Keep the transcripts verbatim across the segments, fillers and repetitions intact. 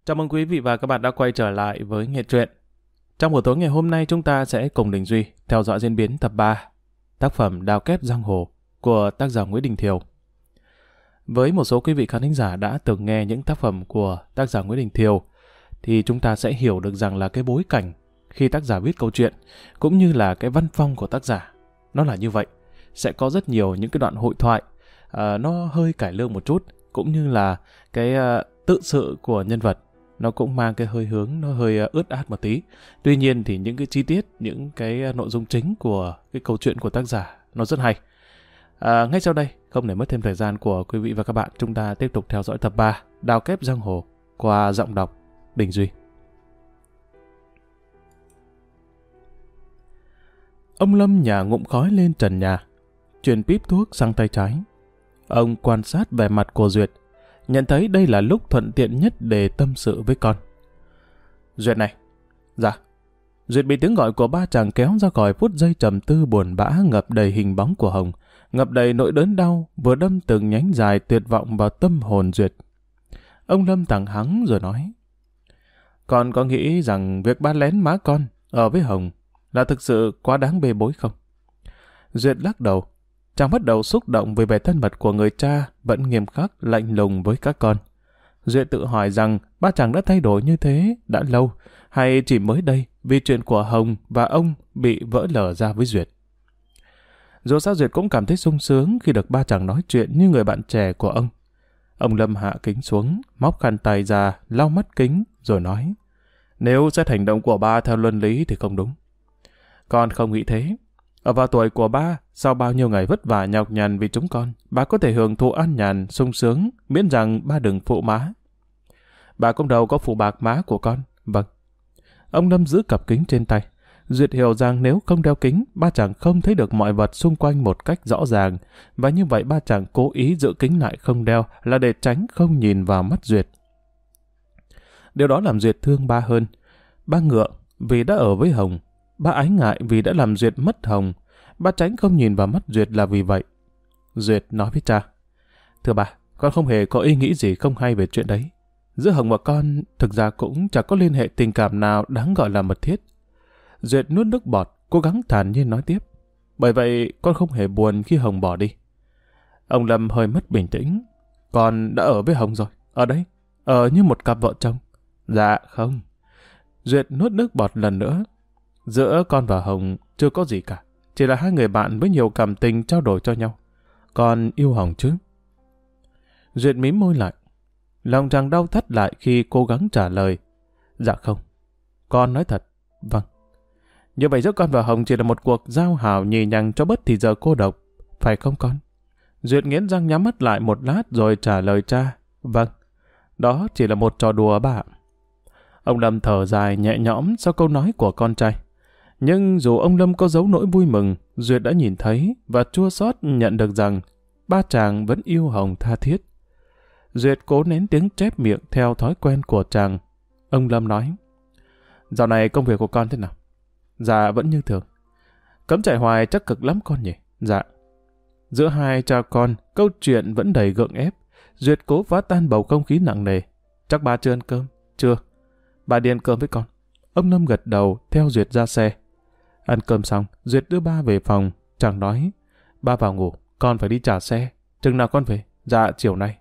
Chào mừng quý vị và các bạn đã quay trở lại với Nghe Truyện. Trong buổi tối ngày hôm nay chúng ta sẽ cùng Đình Duy theo dõi diễn biến tập ba tác phẩm Đao Kép Giang Hồ của tác giả Nguyễn Đình Thiều. Với một số quý vị khán thính giả đã từng nghe những tác phẩm của tác giả Nguyễn Đình Thiều thì chúng ta sẽ hiểu được rằng là cái bối cảnh khi tác giả viết câu chuyện cũng như là cái văn phong của tác giả nó là như vậy. Sẽ có rất nhiều những cái đoạn hội thoại uh, nó hơi cải lương một chút, cũng như là cái uh, tự sự của nhân vật nó cũng mang cái hơi hướng nó hơi ướt át một tí. Tuy nhiên thì những cái chi tiết, những cái nội dung chính của cái câu chuyện của tác giả nó rất hay. À, ngay sau đây, không để mất thêm thời gian của quý vị và các bạn, chúng ta tiếp tục theo dõi tập ba Đao Kép Giang Hồ qua giọng đọc Đình Duy. Ông Lâm nhả ngụm khói lên trần nhà, chuyển píp thuốc sang tay trái. Ông quan sát vẻ mặt của Duyệt, nhận thấy đây là lúc thuận tiện nhất để tâm sự với con. Duyệt này. Dạ. Duyệt bị tiếng gọi của ba chàng kéo ra khỏi phút giây trầm tư buồn bã ngập đầy hình bóng của Hồng, ngập đầy nỗi đớn đau vừa đâm từng nhánh dài tuyệt vọng vào tâm hồn Duyệt. Ông Lâm thẳng hắng rồi nói: Con có nghĩ rằng việc ba lén má con ở với Hồng là thực sự quá đáng bê bối không? Duyệt lắc đầu. Chàng bắt đầu xúc động vì vẻ thân mật của người cha vẫn nghiêm khắc, lạnh lùng với các con. Duyệt tự hỏi rằng ba chàng đã thay đổi như thế đã lâu, hay chỉ mới đây vì chuyện của Hồng và ông bị vỡ lở ra với Duyệt. Dù sao Duyệt cũng cảm thấy sung sướng khi được ba chàng nói chuyện như người bạn trẻ của ông. Ông Lâm hạ kính xuống, móc khăn tay ra, lau mắt kính, rồi nói: Nếu xét hành động của ba theo luân lý thì không đúng. Con không nghĩ thế. Ở vào tuổi của ba, sau bao nhiêu ngày vất vả nhọc nhằn vì chúng con, ba có thể hưởng thụ an nhàn, sung sướng, miễn rằng ba đừng phụ má. Ba cũng đâu có phụ bạc má của con. Vâng. Ông Lâm giữ cặp kính trên tay. Duyệt hiểu rằng nếu không đeo kính, ba chàng không thấy được mọi vật xung quanh một cách rõ ràng, và như vậy ba chàng cố ý giữ kính lại không đeo là để tránh không nhìn vào mắt Duyệt. Điều đó làm Duyệt thương ba hơn. Ba ngượng vì đã ở với Hồng. Ba ái ngại vì đã làm Duyệt mất Hồng. Ba tránh không nhìn vào mắt Duyệt là vì vậy. Duyệt nói với cha: Thưa ba, con không hề có ý nghĩ gì không hay về chuyện đấy. Giữa Hồng và con thực ra cũng chẳng có liên hệ tình cảm nào đáng gọi là mật thiết. Duyệt nuốt nước bọt, cố gắng thản nhiên nói tiếp: Bởi vậy con không hề buồn khi Hồng bỏ đi. Ông Lâm hơi mất bình tĩnh. Con đã ở với Hồng rồi, ở đấy, ở như một cặp vợ chồng. Dạ không. Duyệt nuốt nước bọt lần nữa. Giữa con và Hồng chưa có gì cả, chỉ là hai người bạn với nhiều cảm tình trao đổi cho nhau. Con yêu Hồng chứ? Duyệt mím môi lại. Lòng chàng đau thắt lại khi cố gắng trả lời: Dạ không. Con nói thật. Vâng. Như vậy giữa con và Hồng chỉ là một cuộc giao hảo nhì nhằng cho bớt thì giờ cô độc, phải không con? Duyệt nghiến răng nhắm mắt lại một lát rồi trả lời cha: Vâng. Đó chỉ là một trò đùa ba ạ. Ông Lâm thở dài nhẹ nhõm sau câu nói của con trai. Nhưng dù ông Lâm có giấu nỗi vui mừng, Duyệt đã nhìn thấy và chua xót nhận được rằng ba chàng vẫn yêu Hồng tha thiết. Duyệt cố nén tiếng chép miệng theo thói quen của chàng. Ông Lâm nói: Dạo này công việc của con thế nào? Dạ vẫn như thường. Cấm chạy hoài chắc cực lắm con nhỉ? Dạ. Giữa hai cha con, câu chuyện vẫn đầy gượng ép. Duyệt cố phá tan bầu không khí nặng nề. Chắc ba chưa ăn cơm? Chưa. Ba đi ăn cơm với con. Ông Lâm gật đầu theo Duyệt ra xe. Ăn cơm xong, Duyệt đưa ba về phòng. Chàng nói: Ba vào ngủ, con phải đi trả xe. Chừng nào con về? Dạ chiều nay.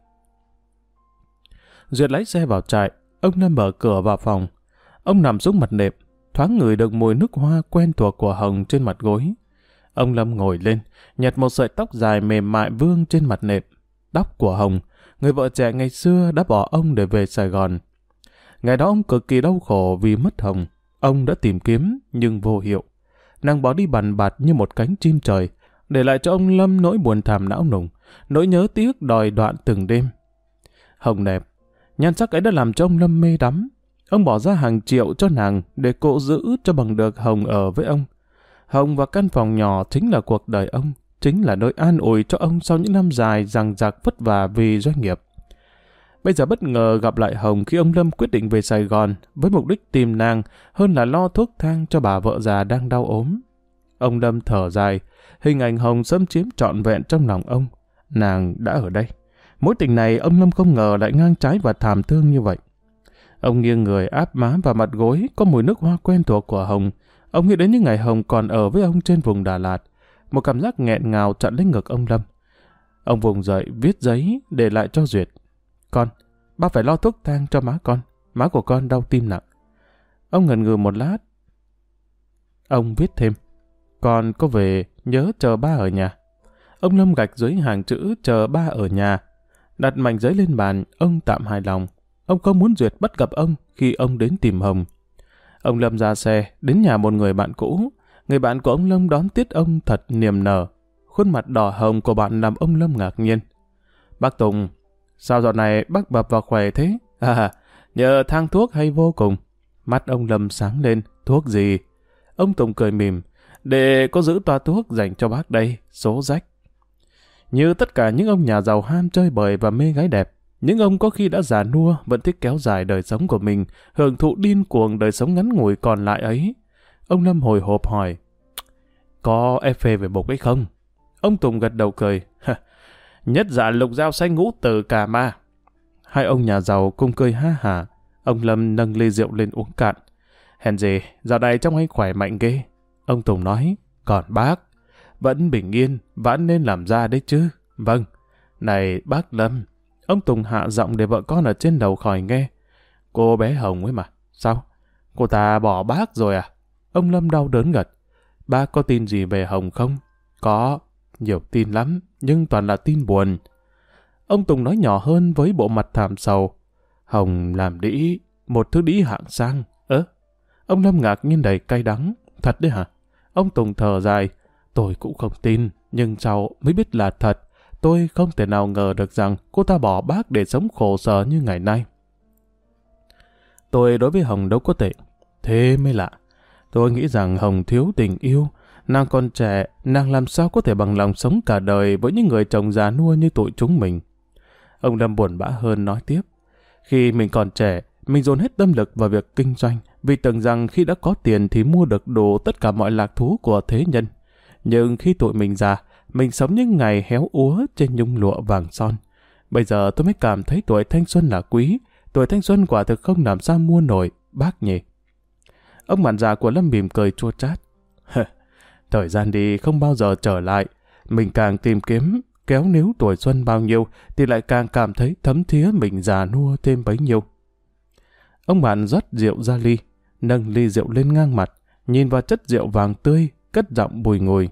Duyệt lái xe vào trại. Ông Lâm mở cửa vào phòng. Ông nằm xuống mặt nệm, thoáng ngửi được mùi nước hoa quen thuộc của Hồng trên mặt gối. Ông Lâm ngồi lên, nhặt một sợi tóc dài mềm mại vương trên mặt nệm. Tóc của Hồng, người vợ trẻ ngày xưa đã bỏ ông để về Sài Gòn. Ngày đó ông cực kỳ đau khổ vì mất Hồng. Ông đã tìm kiếm nhưng vô hiệu. Nàng bỏ đi bằn bạt như một cánh chim trời, để lại cho ông Lâm nỗi buồn thảm não nùng, nỗi nhớ tiếc đòi đoạn từng đêm. Hồng đẹp, nhan sắc ấy đã làm cho ông Lâm mê đắm. Ông bỏ ra hàng triệu cho nàng để cộ giữ cho bằng được Hồng ở với ông. Hồng và căn phòng nhỏ chính là cuộc đời ông, chính là nơi an ủi cho ông sau những năm dài dằng dặc vất vả vì doanh nghiệp. Bây giờ bất ngờ gặp lại Hồng khi ông Lâm quyết định về Sài Gòn với mục đích tìm nàng hơn là lo thuốc thang cho bà vợ già đang đau ốm. Ông Lâm thở dài, hình ảnh Hồng xâm chiếm trọn vẹn trong lòng ông. Nàng đã ở đây. Mối tình này ông Lâm không ngờ lại ngang trái và thảm thương như vậy. Ông nghiêng người áp má vào mặt gối, có mùi nước hoa quen thuộc của Hồng. Ông nghĩ đến những ngày Hồng còn ở với ông trên vùng Đà Lạt. Một cảm giác nghẹn ngào chặn lấy ngực ông Lâm. Ông vùng dậy viết giấy để lại cho Duyệt. Con, bác phải lo thuốc thang cho má con. Má của con đau tim nặng. Ông ngần ngừ một lát. Ông viết thêm. Con có về nhớ chờ ba ở nhà. Ông Lâm gạch dưới hàng chữ chờ ba ở nhà. Đặt mảnh giấy lên bàn, ông tạm hài lòng. Ông không muốn Duyệt bắt gặp ông khi ông đến tìm Hồng. Ông Lâm ra xe, đến nhà một người bạn cũ. Người bạn của ông Lâm đón tiếp ông thật niềm nở. Khuôn mặt đỏ hồng của bạn làm ông Lâm ngạc nhiên. Bác Tùng, sao dạo này bác mập và khỏe thế? À, nhờ thang thuốc hay vô cùng. Mắt ông Lâm sáng lên, thuốc gì? Ông Tùng cười mỉm, để có giữ toa thuốc dành cho bác đây, số rách. Như tất cả những ông nhà giàu ham chơi bời và mê gái đẹp, những ông có khi đã già nua vẫn thích kéo dài đời sống của mình, hưởng thụ điên cuồng đời sống ngắn ngủi còn lại ấy. Ông Lâm hồi hộp hỏi, có ép phê về bục ấy không? Ông Tùng gật đầu cười, nhất dạ lục dao xanh ngũ từ cà ma. Hai ông nhà giàu cùng cười ha hả. Ông Lâm nâng ly rượu lên uống cạn. Hèn gì, dạo này trông anh khỏe mạnh ghê. Ông Tùng nói, còn bác, vẫn bình yên, vẫn nên làm ra đấy chứ. Vâng, này bác Lâm. Ông Tùng hạ giọng để vợ con ở trên đầu khỏi nghe. Cô bé Hồng ấy mà, sao? Cô ta bỏ bác rồi à? Ông Lâm đau đớn gật. Bác có tin gì về Hồng không? Có, nhiều tin lắm, nhưng toàn là tin buồn. Ông Tùng nói nhỏ hơn với bộ mặt thảm sầu. Hồng làm đĩ, một thứ đĩ hạng sang. Ơ, ông Lâm ngạc nhiên đầy cay đắng. Thật đấy hả? Ông Tùng thở dài. Tôi cũng không tin, nhưng sau mới biết là thật. Tôi không thể nào ngờ được rằng cô ta bỏ bác để sống khổ sở như ngày nay. Tôi đối với Hồng đâu có tệ. Thế mới lạ. Tôi nghĩ rằng Hồng thiếu tình yêu. Nàng còn trẻ, nàng làm sao có thể bằng lòng sống cả đời với những người chồng già nua như tụi chúng mình. Ông Lâm buồn bã hơn nói tiếp. Khi mình còn trẻ, mình dồn hết tâm lực vào việc kinh doanh, vì tưởng rằng khi đã có tiền thì mua được đủ tất cả mọi lạc thú của thế nhân. Nhưng khi tụi mình già, mình sống những ngày héo úa trên nhung lụa vàng son. Bây giờ tôi mới cảm thấy tuổi thanh xuân là quý, tuổi thanh xuân quả thực không làm sao mua nổi, bác nhỉ. Ông bạn già của Lâm mỉm cười chua chát. Thời gian đi không bao giờ trở lại, mình càng tìm kiếm, kéo níu tuổi xuân bao nhiêu thì lại càng cảm thấy thấm thía mình già nua thêm bấy nhiêu. Ông bạn rót rượu ra ly, nâng ly rượu lên ngang mặt, nhìn vào chất rượu vàng tươi, cất giọng bùi ngùi.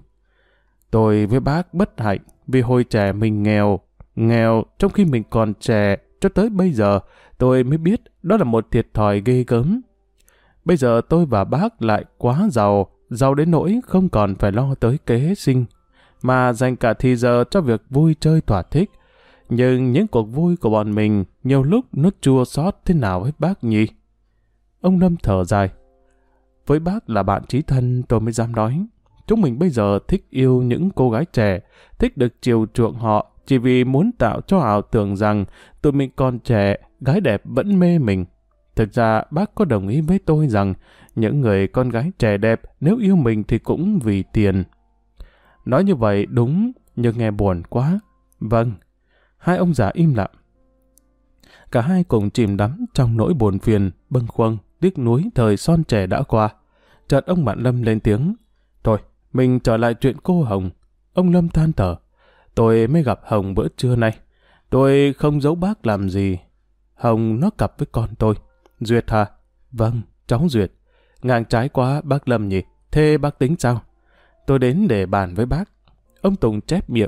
Tôi với bác bất hạnh vì hồi trẻ mình nghèo, nghèo trong khi mình còn trẻ, cho tới bây giờ tôi mới biết đó là một thiệt thòi ghê gớm. Bây giờ tôi và bác lại quá giàu, giàu đến nỗi không còn phải lo tới kế sinh, mà dành cả thì giờ cho việc vui chơi thỏa thích. Nhưng những cuộc vui của bọn mình nhiều lúc nó chua xót thế nào với bác nhỉ? Ông Lâm thở dài. Với bác là bạn chí thân tôi mới dám nói. Chúng mình bây giờ thích yêu những cô gái trẻ, thích được chiều chuộng họ chỉ vì muốn tạo cho ảo tưởng rằng tụi mình còn trẻ, gái đẹp vẫn mê mình. Thực ra bác có đồng ý với tôi rằng những người con gái trẻ đẹp nếu yêu mình thì cũng vì tiền. Nói như vậy đúng, nhưng nghe buồn quá. Vâng. Hai ông già im lặng. Cả hai cùng chìm đắm trong nỗi buồn phiền, bâng khuâng, tiếc nuối thời son trẻ đã qua. Chợt ông bạn Lâm lên tiếng. Thôi, mình trở lại chuyện cô Hồng. Ông Lâm than thở. Tôi mới gặp Hồng bữa trưa nay. Tôi không giấu bác làm gì. Hồng nó cặp với con tôi. Duyệt hả? Vâng, cháu Duyệt. Ngang trái quá bác Lâm nhỉ? Thế bác tính sao? Tôi đến để bàn với bác. Ông Tùng chép miệng.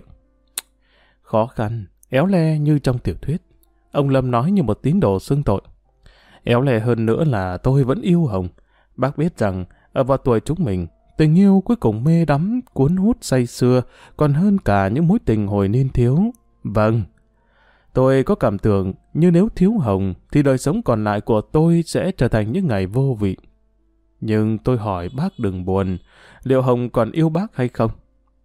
Khó khăn, éo le như trong tiểu thuyết. Ông Lâm nói như một tín đồ xưng tội. Éo le hơn nữa là tôi vẫn yêu Hồng. Bác biết rằng ở vào tuổi chúng mình, tình yêu cuối cùng mê đắm, cuốn hút say sưa còn hơn cả những mối tình hồi niên thiếu. Vâng, tôi có cảm tưởng như nếu thiếu Hồng thì đời sống còn lại của tôi sẽ trở thành những ngày vô vị. Nhưng tôi hỏi bác đừng buồn, liệu Hồng còn yêu bác hay không?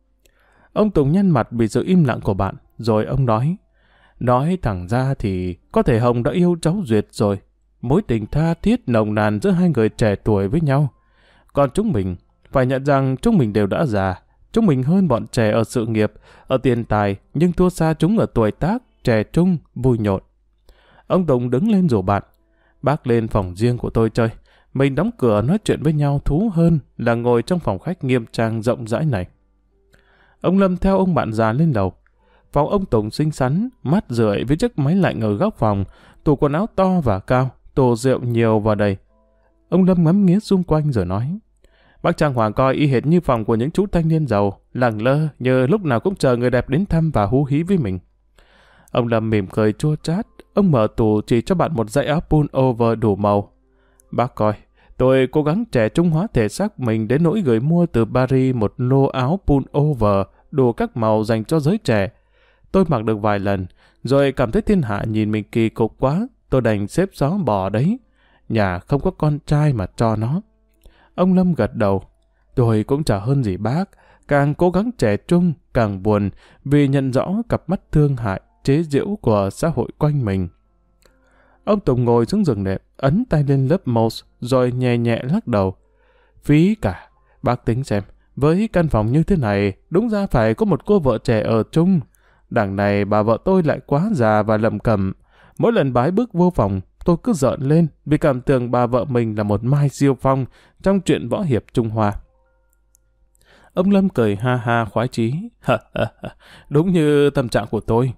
Ông Tùng nhăn mặt vì sự im lặng của bạn, rồi ông nói. Nói thẳng ra thì có thể Hồng đã yêu cháu Duyệt rồi. Mối tình tha thiết nồng nàn giữa hai người trẻ tuổi với nhau. Còn chúng mình, phải nhận rằng chúng mình đều đã già. Chúng mình hơn bọn trẻ ở sự nghiệp, ở tiền tài, nhưng thua xa chúng ở tuổi tác, trẻ trung, vui nhộn. Ông Tùng đứng lên rủ bạn. Bác lên phòng riêng của tôi chơi. Mình đóng cửa nói chuyện với nhau thú hơn là ngồi trong phòng khách nghiêm trang rộng rãi này. Ông Lâm theo ông bạn già lên lầu. Phòng ông Tùng xinh xắn, mát rượi với chiếc máy lạnh ở góc phòng, tủ quần áo to và cao, tủ rượu nhiều và đầy. Ông Lâm ngắm nghía xung quanh rồi nói: Bác trang hoàng coi y hệt như phòng của những chú thanh niên giàu, lẳng lơ như lúc nào cũng chờ người đẹp đến thăm và hú hí với mình. Ông Lâm mỉm cười chua chát. Ông mở tủ chỉ cho bạn một dãy áo pullover đủ màu. Bác coi, tôi cố gắng trẻ trung hóa thể xác mình đến nỗi gửi mua từ Paris một lô áo pullover đủ các màu dành cho giới trẻ. Tôi mặc được vài lần, rồi cảm thấy thiên hạ nhìn mình kỳ cục quá, tôi đành xếp xó bỏ đấy. Nhà không có con trai mà cho nó. Ông Lâm gật đầu. Tôi cũng chả hơn gì bác, càng cố gắng trẻ trung, càng buồn vì nhận rõ cặp mắt thương hại, chế giễu của xã hội quanh mình. Ông Tùng ngồi xuống giường nệm, ấn tay lên lớp mouse, rồi nhẹ nhẹ lắc đầu. Phí cả, bác tính xem, với căn phòng như thế này, đúng ra phải có một cô vợ trẻ ở chung. Đằng này bà vợ tôi lại quá già và lầm cầm. Mỗi lần bà ấy bước vô phòng, tôi cứ giận lên vì cảm tưởng bà vợ mình là một Mai Siêu Phong trong truyện võ hiệp Trung Hoa. Ông Lâm cười ha ha khoái chí. Đúng như tâm trạng của tôi.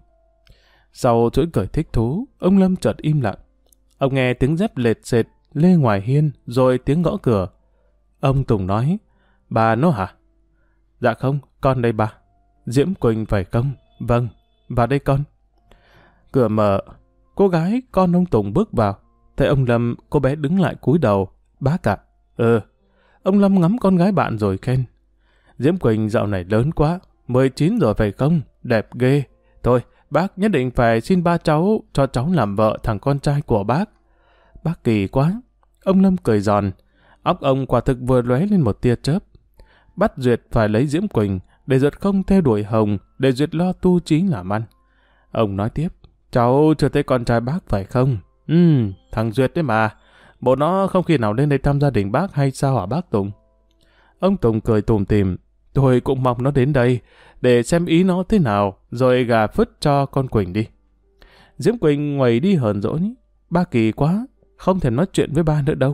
Sau chuỗi cười thích thú, ông Lâm chợt im lặng. Ông nghe tiếng dép lệt xệt lê ngoài hiên, rồi tiếng gõ cửa. Ông Tùng nói: Bà nó hả? Dạ không, con đây bà. Diễm Quỳnh phải không? Vâng, vào đây con. Cửa mở, cô gái con ông Tùng bước vào. Thấy ông Lâm, cô bé đứng lại cúi đầu. Bác ạ. Ừ. Ông Lâm ngắm con gái bạn rồi khen: Diễm Quỳnh dạo này lớn quá, mười chín rồi phải không? Đẹp ghê. Thôi, bác nhất định phải xin ba cháu cho cháu làm vợ thằng con trai của bác. Bác kỳ quá. Ông Lâm cười giòn. Óc ông quả thực vừa lóe lên một tia chớp. Bắt Duyệt phải lấy Diễm Quỳnh, để Duyệt không theo đuổi Hồng, để Duyệt lo tu trí làm ăn. Ông nói tiếp: Cháu chưa thấy con trai bác phải không? Ừ, thằng Duyệt đấy mà. Bộ nó không khi nào lên đây thăm gia đình bác hay sao hả bác Tùng? Ông Tùng cười tủm tỉm. Tôi cũng mong nó đến đây, để xem ý nó thế nào, rồi gà phứt cho con Quỳnh đi. Diễm Quỳnh ngoầy đi hờn dỗi. Ba kỳ quá, không thể nói chuyện với ba nữa đâu.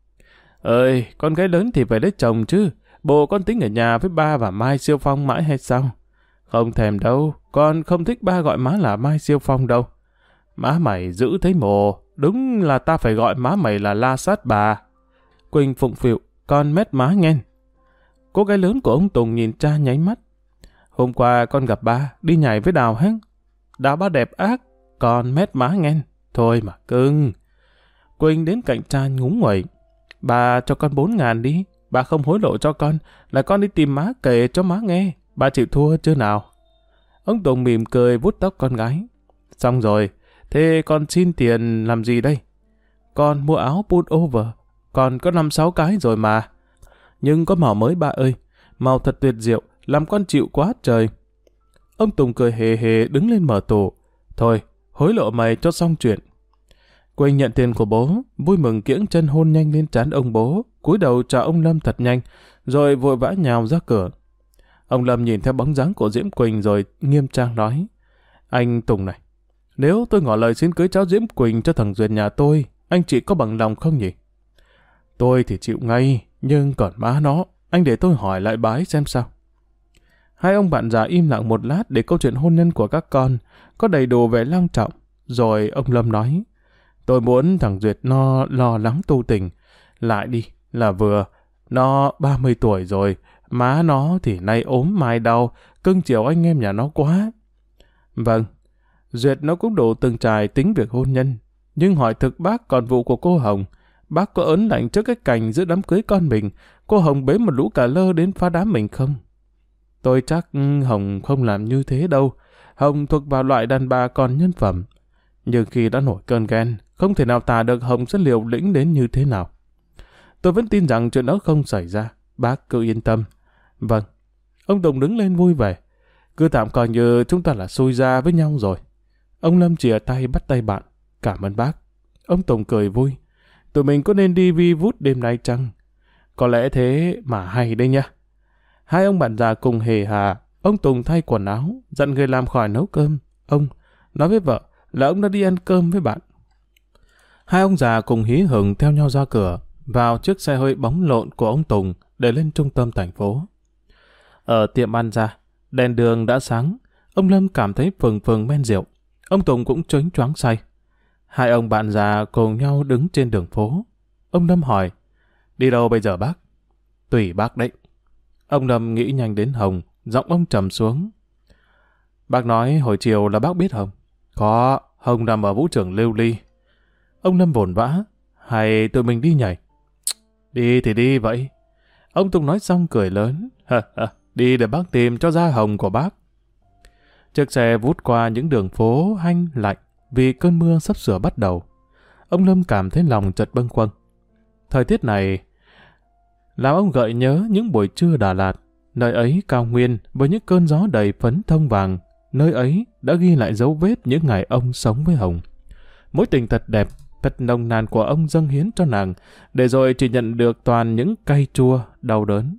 Ơi, con gái lớn thì phải lấy chồng chứ. Bộ con tính ở nhà với ba và Mai Siêu Phong mãi hay sao? Không thèm đâu, con không thích ba gọi má là Mai Siêu Phong đâu. Má mày giữ thấy mồ, đúng là ta phải gọi má mày là la sát bà. Quỳnh phụng phịu, con mét má nghe. Cô gái lớn của ông Tùng nhìn cha nháy mắt. Hôm qua con gặp ba, đi nhảy với Đào hết. Đào ba đẹp ác, con mét má nghe. Thôi mà cưng. Quỳnh đến cạnh cha ngúng nguẩy. Bà cho con bốn ngàn đi, bà không hối lộ cho con, là con đi tìm má kể cho má nghe. Bà chịu thua chứ nào? Ông Tùng mỉm cười vuốt tóc con gái. Xong rồi, thế con xin tiền làm gì đây? Con mua áo pullover, con có năm sáu cái rồi mà. Nhưng có màu mới ba ơi, màu thật tuyệt diệu, làm con chịu quá trời. Ông Tùng cười hề hề đứng lên mở tủ. Thôi, hối lộ mày cho xong chuyện. Quỳnh nhận tiền của bố, vui mừng kiễng chân hôn nhanh lên trán ông bố, cúi đầu chào ông Lâm thật nhanh, rồi vội vã nhào ra cửa. Ông Lâm nhìn theo bóng dáng của Diễm Quỳnh rồi nghiêm trang nói: Anh Tùng này, nếu tôi ngỏ lời xin cưới cháu Diễm Quỳnh cho thằng Duyệt nhà tôi, anh chị có bằng lòng không nhỉ? Tôi thì chịu ngay, nhưng còn má nó, anh để tôi hỏi lại bà ấy xem sao. Hai ông bạn già im lặng một lát để câu chuyện hôn nhân của các con có đầy đủ vẻ long trọng. Rồi ông Lâm nói: Tôi muốn thằng Duyệt nó lo lắng tu tình. Lại đi, là vừa. Nó ba mươi tuổi rồi, má nó thì nay ốm mai đau, cưng chiều anh em nhà nó quá. Vâng, Duyệt nó cũng đủ từng trải tính việc hôn nhân. Nhưng hỏi thực bác còn vụ của cô Hồng, bác có ớn lạnh trước cái cảnh giữa đám cưới con mình, cô Hồng bế một lũ cả lơ đến phá đám mình không? Tôi chắc Hồng không làm như thế đâu. Hồng thuộc vào loại đàn bà còn nhân phẩm. Nhưng khi đã nổi cơn ghen, không thể nào tả được Hồng sẽ liều lĩnh đến như thế nào. Tôi vẫn tin rằng chuyện đó không xảy ra. Bác cứ yên tâm. Vâng. Ông Tùng đứng lên vui vẻ. Cứ tạm coi như chúng ta là xui ra với nhau rồi. Ông Lâm chìa tay bắt tay bạn. Cảm ơn bác. Ông Tùng cười vui. Tụi mình có nên đi vi vút đêm nay chăng? Có lẽ thế mà hay đây nha. Hai ông bạn già cùng hề hà. Ông Tùng thay quần áo, dặn người làm khỏi nấu cơm. Ông nói với vợ là ông đã đi ăn cơm với bạn. Hai ông già cùng hí hửng theo nhau ra cửa, vào chiếc xe hơi bóng lộn của ông Tùng để lên trung tâm thành phố. Ở tiệm ăn ra, đèn đường đã sáng, ông Lâm cảm thấy phừng phừng men rượu. Ông Tùng cũng chớnh choáng say. Hai ông bạn già cùng nhau đứng trên đường phố. Ông Lâm hỏi, đi đâu bây giờ bác? Tùy bác đấy. Ông Lâm nghĩ nhanh đến Hồng, giọng ông trầm xuống. Bác nói hồi chiều là bác biết Hồng. Có, Hồng nằm ở vũ trường Lưu Ly. Ông Lâm vồn vã, hay tụi mình đi nhảy? Đi thì đi vậy. Ông Tùng nói xong cười lớn. Đi để bác tìm cho ra Hồng của bác. Chiếc xe vút qua những đường phố hanh lạnh vì cơn mưa sắp sửa bắt đầu. Ông Lâm cảm thấy lòng chợt bâng khuâng. Thời tiết này làm ông gợi nhớ những buổi trưa Đà Lạt, nơi ấy cao nguyên với những cơn gió đầy phấn thông vàng, nơi ấy đã ghi lại dấu vết những ngày ông sống với Hồng. Mối tình thật đẹp, thật nồng nàn của ông dâng hiến cho nàng, để rồi chỉ nhận được toàn những cay chua, đau đớn.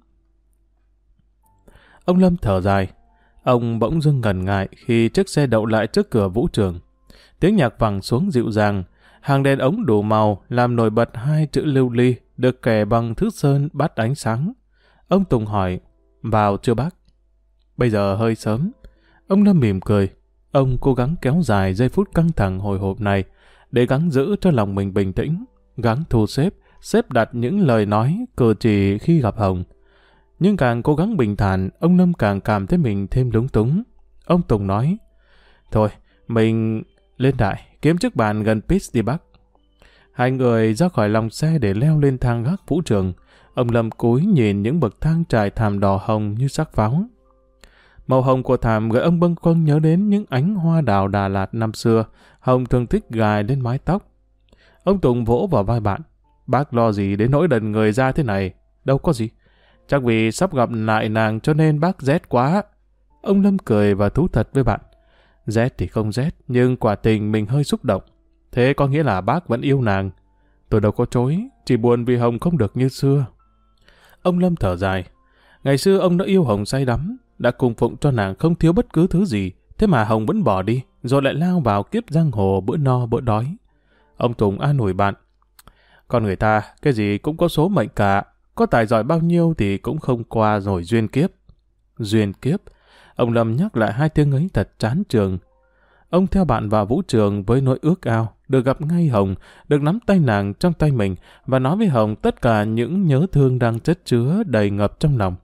Ông Lâm thở dài. Ông bỗng dưng ngần ngại khi chiếc xe đậu lại trước cửa vũ trường. Tiếng nhạc vẳng xuống dịu dàng, hàng đèn ống đủ màu làm nổi bật hai chữ Lưu Ly được kẻ bằng thước sơn bắt ánh sáng. Ông Tùng hỏi, vào chưa bác? Bây giờ hơi sớm. Ông Lâm mỉm cười. Ông cố gắng kéo dài giây phút căng thẳng hồi hộp này để gắng giữ cho lòng mình bình tĩnh, gắng thu xếp, xếp đặt những lời nói, cử chỉ khi gặp Hồng. Nhưng càng cố gắng bình thản, ông Lâm càng cảm thấy mình thêm lúng túng. Ông Tùng nói, thôi, mình lên đại, kiếm chiếc bàn gần pit đi bác. Hai người ra khỏi lòng xe để leo lên thang gác vũ trường. Ông Lâm cúi nhìn những bậc thang trải thảm đỏ hồng như sắc pháo. Màu hồng của thảm gợi ông bâng khuâng nhớ đến những ánh hoa đào Đà Lạt năm xưa, Hồng thường thích gài lên mái tóc. Ông Tùng vỗ vào vai bạn. Bác lo gì đến nỗi đần người ra thế này? Đâu có gì. Chắc vì sắp gặp lại nàng cho nên bác rét quá. Ông Lâm cười và thú thật với bạn. Rét thì không rét, nhưng quả tình mình hơi xúc động. Thế có nghĩa là bác vẫn yêu nàng. Tôi đâu có chối, chỉ buồn vì Hồng không được như xưa. Ông Lâm thở dài. Ngày xưa ông đã yêu Hồng say đắm, đã cung phụng cho nàng không thiếu bất cứ thứ gì. Thế mà Hồng vẫn bỏ đi, rồi lại lao vào kiếp giang hồ bữa no bữa đói. Ông Tùng an ủi bạn. Con người ta, cái gì cũng có số mệnh cả. Có tài giỏi bao nhiêu thì cũng không qua rồi duyên kiếp. Duyên kiếp. Ông Lâm nhắc lại hai tiếng ấy thật chán trường. Ông theo bạn vào vũ trường với nỗi ước ao, được gặp ngay Hồng, được nắm tay nàng trong tay mình và nói với Hồng tất cả những nhớ thương đang chất chứa đầy ngập trong lòng.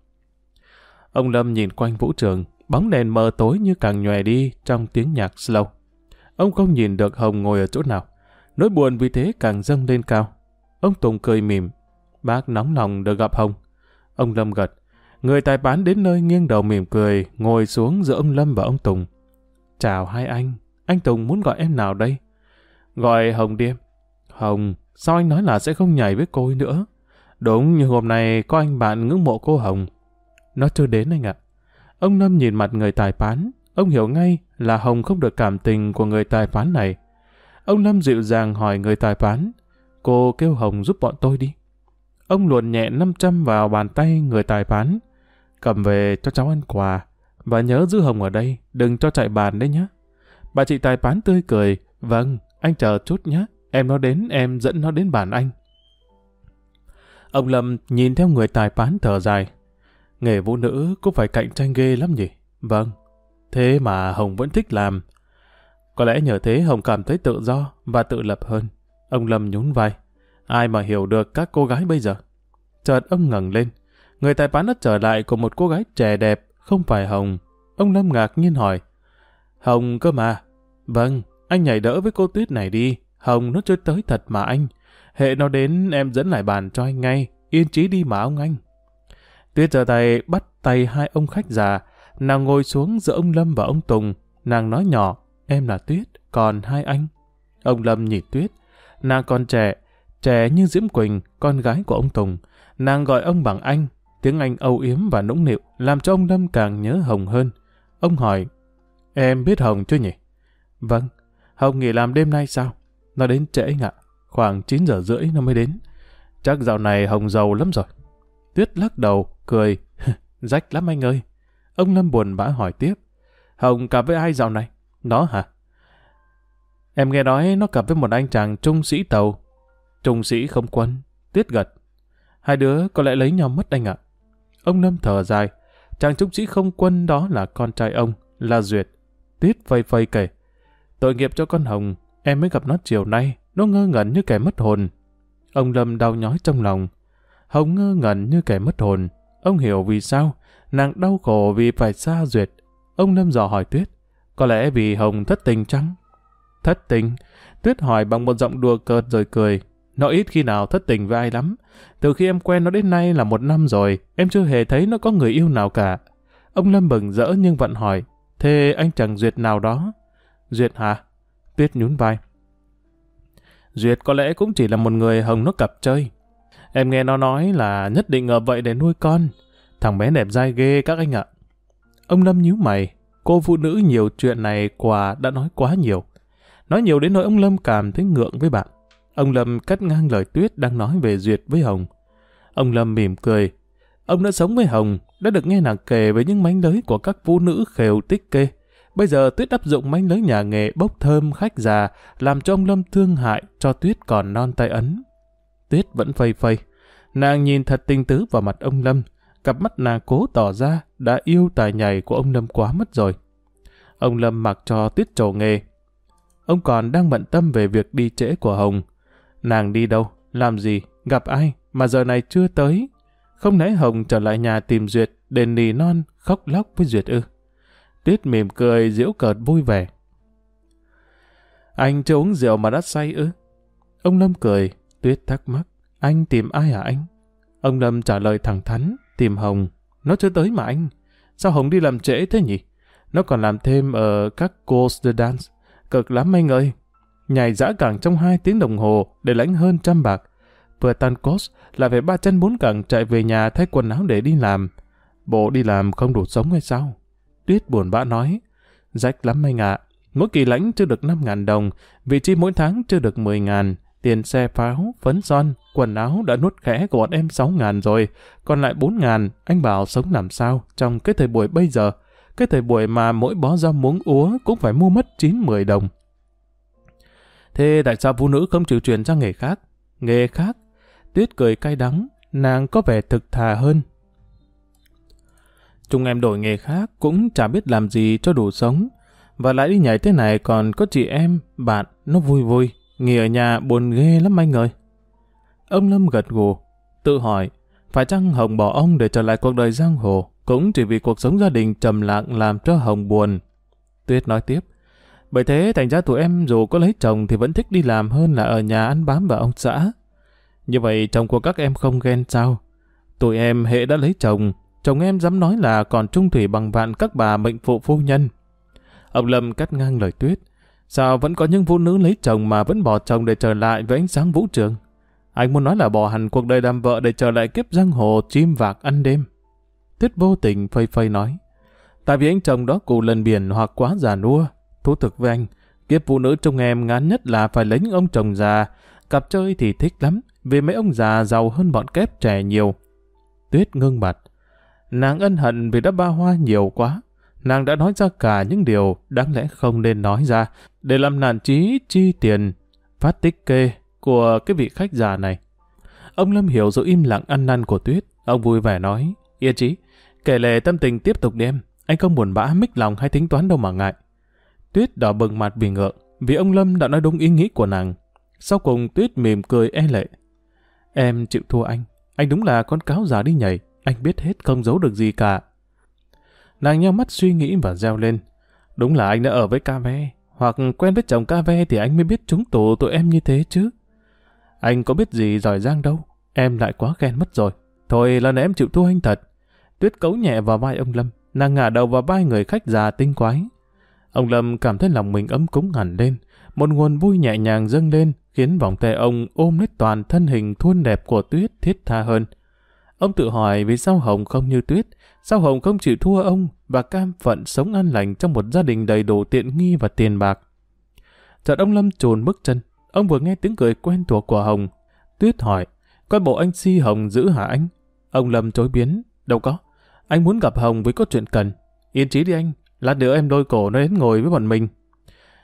Ông Lâm nhìn quanh vũ trường, bóng đèn mờ tối như càng nhòe đi trong tiếng nhạc slow. Ông không nhìn được Hồng ngồi ở chỗ nào, nỗi buồn vì thế càng dâng lên cao. Ông Tùng cười mỉm. Bác nóng lòng được gặp Hồng. Ông Lâm gật. Người tài bán đến nơi nghiêng đầu mỉm cười, ngồi xuống giữa ông Lâm và ông Tùng. Chào hai anh. Anh Tùng muốn gọi em nào đây? Gọi Hồng đi em. Hồng, sao anh nói là sẽ không nhảy với cô ấy nữa? Đúng như hôm nay có anh bạn ngưỡng mộ cô Hồng. Nó chưa đến anh ạ. Ông Lâm nhìn mặt người tài phán. Ông hiểu ngay là Hồng không được cảm tình của người tài phán này. Ông Lâm dịu dàng hỏi người tài phán. Cô kêu Hồng giúp bọn tôi đi. Ông luồn nhẹ năm trăm vào bàn tay người tài phán. Cầm về cho cháu ăn quà. Và nhớ giữ Hồng ở đây, đừng cho chạy bàn đấy nhé. Bà chị tài phán tươi cười. Vâng, anh chờ chút nhé. Em nó đến, em dẫn nó đến bàn anh. Ông Lâm nhìn theo người tài phán thở dài. Nghề vũ nữ cũng phải cạnh tranh ghê lắm nhỉ? Vâng. Thế mà Hồng vẫn thích làm. Có lẽ nhờ thế Hồng cảm thấy tự do và tự lập hơn. Ông Lâm nhún vai. Ai mà hiểu được các cô gái bây giờ? Chợt ông ngẩng lên. Người tài phán đã trở lại của một cô gái trẻ đẹp, không phải Hồng. Ông Lâm ngạc nhiên hỏi. Hồng cơ mà. Vâng, anh nhảy đỡ với cô Tuyết này đi. Hồng nó chưa tới thật mà anh. Hệ nó đến em dẫn lại bàn cho anh ngay. Yên chí đi mà ông anh. Tuyết giơ tay bắt tay hai ông khách già. Nàng ngồi xuống giữa ông Lâm và ông Tùng. Nàng nói nhỏ. Em là Tuyết, còn hai anh. Ông Lâm nhìn Tuyết. Nàng còn trẻ, trẻ như Diễm Quỳnh, con gái của ông Tùng. Nàng gọi ông bằng anh. Tiếng Anh âu yếm và nũng nịu làm cho ông Lâm càng nhớ Hồng hơn. Ông hỏi. Em biết Hồng chưa nhỉ? Vâng. Hồng nghỉ làm đêm nay sao? Nó đến trễ anh ạ. Khoảng chín giờ rưỡi nó mới đến. Chắc dạo này Hồng giàu lắm rồi. Tuyết lắc đầu, cười. Rách lắm anh ơi. Ông Lâm buồn bã hỏi tiếp. Hồng cà với ai dạo này? Nó hả? Em nghe nói nó cặp với một anh chàng trung sĩ tàu. Trung sĩ không quân. Tuyết gật. Hai đứa có lẽ lấy nhau mất anh ạ. Ông Lâm thở dài. Chàng trung sĩ không quân đó là con trai ông, là Duyệt. Tuyết phây phây kể. Tội nghiệp cho con Hồng, em mới gặp nó chiều nay, nó ngơ ngẩn như kẻ mất hồn. Ông Lâm đau nhói trong lòng. Hồng ngơ ngẩn như kẻ mất hồn. Ông hiểu vì sao, nàng đau khổ vì phải xa Duyệt. Ông Lâm dò hỏi Tuyết, có lẽ vì Hồng thất tình chăng? Thất tình? Tuyết hỏi bằng một giọng đùa cợt rồi cười. Nó ít khi nào thất tình với ai lắm. Từ khi em quen nó đến nay là một năm rồi, em chưa hề thấy nó có người yêu nào cả. Ông Lâm mừng rỡ nhưng vẫn hỏi, thế anh chẳng Duyệt nào đó? Duyệt hả? Tuyết nhún vai. Duyệt có lẽ cũng chỉ là một người Hồng nó cặp chơi. Em nghe nó nói là nhất định ở vậy để nuôi con. Thằng bé đẹp dai ghê các anh ạ. Ông Lâm nhíu mày. Cô phụ nữ nhiều chuyện này quả đã nói quá nhiều. Nói nhiều đến nỗi ông Lâm cảm thấy ngượng với bạn. Ông Lâm cắt ngang lời Tuyết đang nói về Duyệt với Hồng. Ông Lâm mỉm cười. Ông đã sống với Hồng, đã được nghe nàng kể về những mánh lới của các phụ nữ khều tích kê. Bây giờ Tuyết áp dụng mánh lới nhà nghề bốc thơm khách già, làm cho ông Lâm thương hại cho Tuyết còn non tay ấn. Tuyết vẫn phây phây. Nàng nhìn thật tinh tứ vào mặt ông Lâm. Cặp mắt nàng cố tỏ ra đã yêu tài nhảy của ông Lâm quá mất rồi. Ông Lâm mặc cho Tuyết trổ nghề. Ông còn đang bận tâm về việc đi trễ của Hồng. Nàng đi đâu, làm gì, gặp ai mà giờ này chưa tới? Không lẽ Hồng trở lại nhà tìm Duyệt để nỉ non khóc lóc với Duyệt ư? Tuyết mỉm cười giễu cợt vui vẻ. Anh chưa uống rượu mà đã say ư? Ông Lâm cười. Tuyết thắc mắc. Anh tìm ai hả anh? Ông Lâm trả lời thẳng thắn. Tìm Hồng. Nó chưa tới mà anh. Sao Hồng đi làm trễ thế nhỉ? Nó còn làm thêm ở các course de dance. Cực lắm anh ơi. Nhảy dã cẳng trong hai tiếng đồng hồ để lãnh hơn trăm bạc. Vừa tan course là phải ba chân bốn cẳng chạy về nhà thay quần áo để đi làm. Bộ đi làm không đủ sống hay sao? Tuyết buồn bã nói. Rách lắm anh ạ. Mỗi kỳ lãnh chưa được năm ngàn đồng, vị trí mỗi tháng chưa được mười ngàn, tiền xe pháo, phấn son, quần áo đã nuốt khẽ của bọn em sáu ngàn rồi, còn lại bốn ngàn, anh bảo sống làm sao trong cái thời buổi bây giờ, cái thời buổi mà mỗi bó rau muống úa cũng phải mua mất chín mười đồng. Thế tại sao phụ nữ không chịu chuyển sang nghề khác? Nghề khác? Tuyết cười cay đắng, nàng có vẻ thực thà hơn. Chúng em đổi nghề khác cũng chả biết làm gì cho đủ sống. Và lại đi nhảy thế này còn có chị em, bạn, nó vui vui. Nghỉ ở nhà buồn ghê lắm anh ơi. Ông Lâm gật gù, tự hỏi, phải chăng Hồng bỏ ông để trở lại cuộc đời giang hồ, cũng chỉ vì cuộc sống gia đình trầm lặng làm cho Hồng buồn. Tuyết nói tiếp, bởi thế thành ra tụi em dù có lấy chồng thì vẫn thích đi làm hơn là ở nhà ăn bám vào ông xã. Như vậy chồng của các em không ghen sao? Tụi em hễ đã lấy chồng, chồng em dám nói là còn trung thủy bằng vạn các bà mệnh phụ phu nhân. Ông Lâm cắt ngang lời Tuyết. Sao vẫn có những phụ nữ lấy chồng mà vẫn bỏ chồng để trở lại với ánh sáng vũ trường? Anh muốn nói là bỏ hẳn cuộc đời đàm vợ để trở lại kiếp giang hồ chim vạc ăn đêm. Tuyết vô tình phây phây nói. Tại vì anh chồng đó cụ lần biển hoặc quá già nua. Thú thực với anh, kiếp phụ nữ trong em ngán nhất là phải lấy những ông chồng già. Cặp chơi thì thích lắm, vì mấy ông già giàu hơn bọn kép trẻ nhiều. Tuyết ngưng mặt. Nàng ân hận vì đã ba hoa nhiều quá. Nàng đã nói ra cả những điều đáng lẽ không nên nói ra để làm nản chí chi tiền phát tích kê của cái vị khách già này. Ông Lâm hiểu sự im lặng ăn năn của Tuyết. Ông vui vẻ nói, yên chí, kể lể tâm tình tiếp tục đi em. Anh không buồn bã mích lòng hay tính toán đâu mà ngại. Tuyết đỏ bừng mặt vì ngượng, vì ông Lâm đã nói đúng ý nghĩ của nàng. Sau cùng Tuyết mỉm cười e lệ. Em chịu thua anh. Anh đúng là con cáo già đi nhảy. Anh biết hết không giấu được gì cả. Nàng nheo mắt suy nghĩ và reo lên. Đúng là anh đã ở với ca ve, hoặc quen với chồng ca ve thì anh mới biết trúng tủ tụi em như thế chứ. Anh có biết gì giỏi giang đâu. Em lại quá ghen mất rồi. Thôi lần này em chịu thua anh thật. Tuyết cấu nhẹ vào vai ông Lâm. Nàng ngả đầu vào vai người khách già tinh quái. Ông Lâm cảm thấy lòng mình ấm cúng hẳn lên. Một nguồn vui nhẹ nhàng dâng lên, khiến vòng tay ông ôm lấy toàn thân hình thuôn đẹp của Tuyết thiết tha hơn. Ông tự hỏi vì sao Hồng không như Tuyết, sao Hồng không chịu thua ông và cam phận sống an lành trong một gia đình đầy đủ tiện nghi và tiền bạc. Chợt ông Lâm chồn bước chân, ông vừa nghe tiếng cười quen thuộc của Hồng. Tuyết hỏi, coi bộ anh si Hồng dữ hả anh? Ông Lâm chối biến, đâu có, anh muốn gặp Hồng với có chuyện cần. Yên chí đi anh, lát nữa em đôi cổ nó đến ngồi với bọn mình.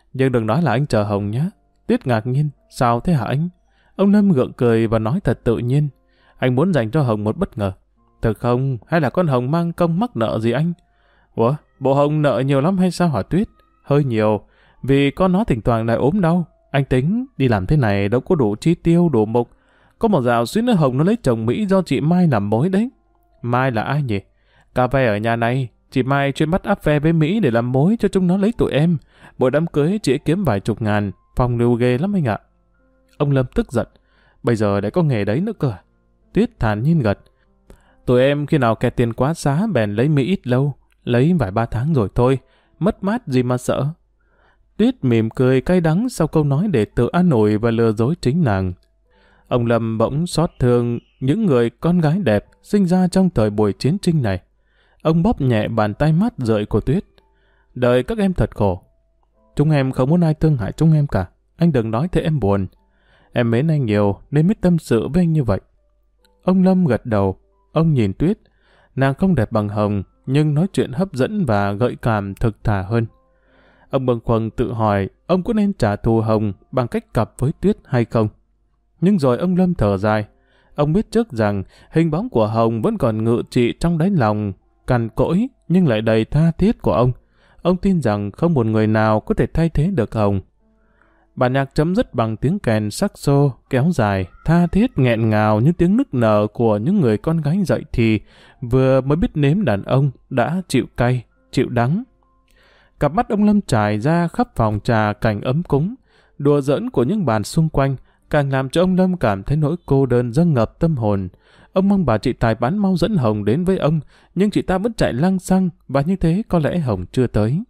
Nhưng đừng nói là anh chờ Hồng nhé. Tuyết ngạc nhiên. Sao thế hả anh? Ông Lâm gượng cười và nói thật tự nhiên. Anh muốn dành cho Hồng một bất ngờ. Thực không? Hay là con Hồng mang công mắc nợ gì anh? Ủa? Bộ Hồng nợ nhiều lắm hay sao hả Tuyết? Hơi nhiều. Vì con nó thỉnh thoảng lại ốm đau. Anh tính đi làm thế này đâu có đủ chi tiêu đủ mục. Có một dạo suýt nữa Hồng nó lấy chồng Mỹ do chị Mai làm mối đấy. Mai là ai nhỉ? Cà phê ở nhà này. Chị Mai chuyên bắt áp phe với Mỹ để làm mối cho chúng nó lấy tụi em. Mỗi đám cưới chị ấy kiếm vài chục ngàn. Phòng lưu ghê lắm anh ạ. Ông Lâm tức giận. Bây giờ đã có nghề đấy nữa cơ. Tuyết thản nhiên gật. Tụi em khi nào kẹt tiền quá xá bèn lấy Mỹ ít lâu. Lấy vài ba tháng rồi thôi. Mất mát gì mà sợ. Tuyết mỉm cười cay đắng sau câu nói để tự an ủi và lừa dối chính nàng. Ông Lâm bỗng xót thương những người con gái đẹp sinh ra trong thời buổi chiến tranh này. Ông bóp nhẹ bàn tay mát rượi của Tuyết. Đời các em thật khổ. Chúng em không muốn ai thương hại chúng em cả. Anh đừng nói thế em buồn. Em mến anh nhiều nên mới tâm sự với anh như vậy. Ông Lâm gật đầu. Ông nhìn Tuyết. Nàng không đẹp bằng Hồng nhưng nói chuyện hấp dẫn và gợi cảm thực thà hơn. Ông bâng khuâng tự hỏi ông có nên trả thù Hồng bằng cách cặp với Tuyết hay không. Nhưng rồi ông Lâm thở dài. Ông biết trước rằng hình bóng của Hồng vẫn còn ngự trị trong đáy lòng, cằn cỗi nhưng lại đầy tha thiết của ông. Ông tin rằng không một người nào có thể thay thế được Hồng. Bản nhạc chấm dứt bằng tiếng kèn saxo kéo dài, tha thiết nghẹn ngào như tiếng nức nở của những người con gái dậy thì vừa mới biết nếm đàn ông đã chịu cay, chịu đắng. Cặp mắt ông Lâm trải ra khắp phòng trà cảnh ấm cúng, đùa giỡn của những bàn xung quanh càng làm cho ông Lâm cảm thấy nỗi cô đơn dâng ngập tâm hồn. Ông mong bà chị tài bán mau dẫn Hồng đến với ông, nhưng chị ta vẫn chạy lăng xăng và như thế có lẽ Hồng chưa tới.